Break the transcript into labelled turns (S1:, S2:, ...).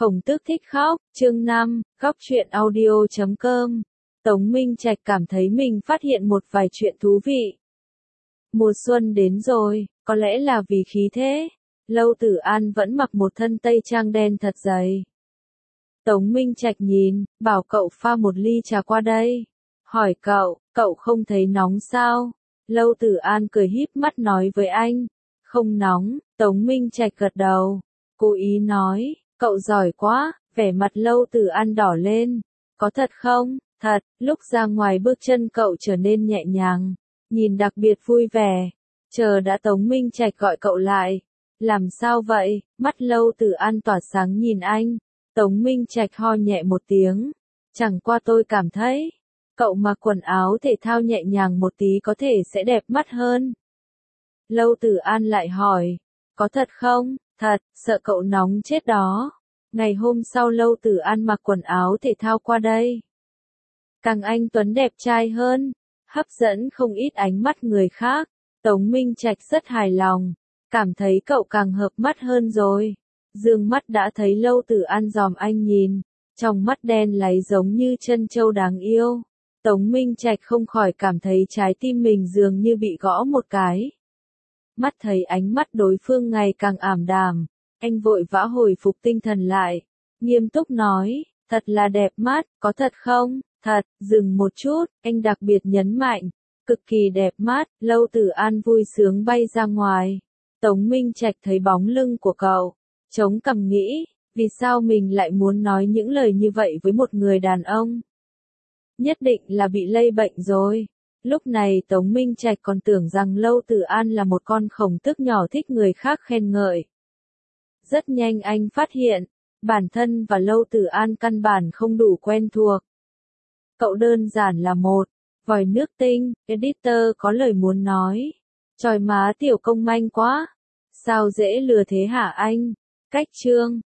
S1: Khổng Tước thích khóc, chương 5, góc truyện audio.com. Tống Minh Trạch cảm thấy mình phát hiện một vài chuyện thú vị. Mùa xuân đến rồi, có lẽ là vì khí thế. Lâu Tử An vẫn mặc một thân tây trang đen thật dày. Tống Minh Trạch nhìn, bảo cậu pha một ly trà qua đây. Hỏi cậu không thấy nóng sao? Lâu Tử An cười híp mắt nói với anh. Không nóng, Tống Minh Trạch gật đầu. Cố ý nói, cậu giỏi quá, vẻ mặt Lâu Tử An đỏ lên. Có thật không? Thật, lúc ra ngoài bước chân cậu trở nên nhẹ nhàng, nhìn đặc biệt vui vẻ. Chờ đã Tống Minh Trạch gọi cậu lại. Làm sao vậy? Mắt Lâu Tử An tỏa sáng nhìn anh. Tống Minh Trạch ho nhẹ một tiếng. Chẳng qua tôi cảm thấy, cậu mặc quần áo thể thao nhẹ nhàng một tí có thể sẽ đẹp mắt hơn. Lâu Tử An lại hỏi, có thật không? Thật, sợ cậu nóng chết đó. Ngày hôm sau Lâu Tử An mặc quần áo thể thao qua đây. Càng anh tuấn đẹp trai hơn, hấp dẫn không ít ánh mắt người khác. Tống Minh Trạch rất hài lòng, cảm thấy cậu càng hợp mắt hơn rồi. Dương mắt đã thấy Lâu Tử An dòm anh nhìn, trong mắt đen láy giống như trân châu đáng yêu. Tống Minh Trạch không khỏi cảm thấy trái tim mình dường như bị gõ một cái. Mắt thấy ánh mắt đối phương ngày càng ảm đạm, anh vội vã hồi phục tinh thần lại, nghiêm túc nói, thật là đẹp mắt, có thật không? Thật, dừng một chút, anh đặc biệt nhấn mạnh, cực kỳ đẹp mắt. Lâu Tử An vui sướng bay ra ngoài. Tống Minh Trạch thấy bóng lưng của cậu, chống cằm nghĩ, vì sao mình lại muốn nói những lời như vậy với một người đàn ông? Nhất định là bị lây bệnh rồi. Lúc này Tống Minh Trạch còn tưởng rằng Lâu Tử An là một con khổng tước nhỏ thích người khác khen ngợi. Rất nhanh anh phát hiện, bản thân và Lâu Tử An căn bản không đủ quen thuộc. Cậu đơn giản là một vòi nước tinh. Editor có lời muốn nói. Chòi má tiểu công manh quá. Sao dễ lừa thế hả anh? Cách chương